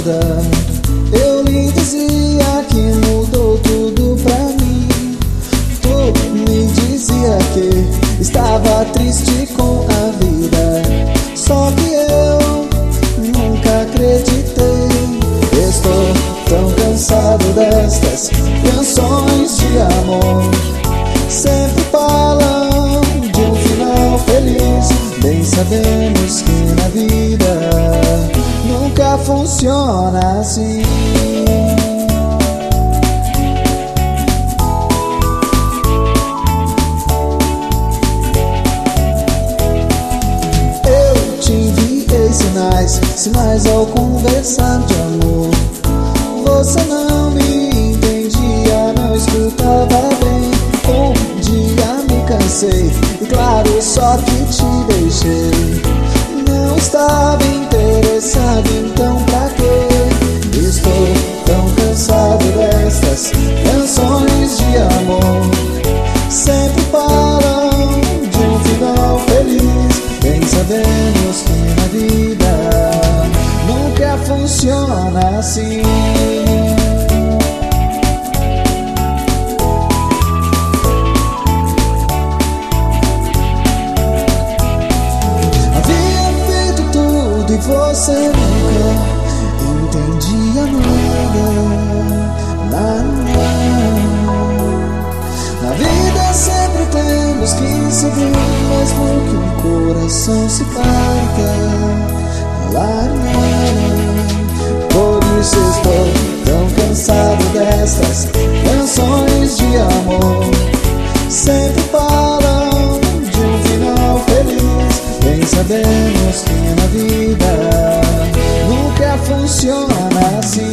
muda. Eu lhe dizia que mudou tudo pra mim. Tu me dizia que estava triste com a vida, só que eu nunca acreditei. Estou tão cansado destas canções de amor. Sempre falam de um final feliz, bem sabemos que na vida nunca funciona assim. Eu te enviei sinais ao conversar de amor. Você não me entendia, não escutava bem. Um dia me cansei e claro, só que te deixei. Não estava interessado, então pra quê? Estou tão cansado destas canções de amor. Sempre falam de um final feliz, bem sabemos que na vida nunca funciona assim. E você nunca entendia nada. Na vida sempre temos que seguir, mesmo que o coração se parta. Por isso estou tão cansado destas canções de amor. Sempre falam de um final feliz, bem sabemos que na vida nunca funciona assim.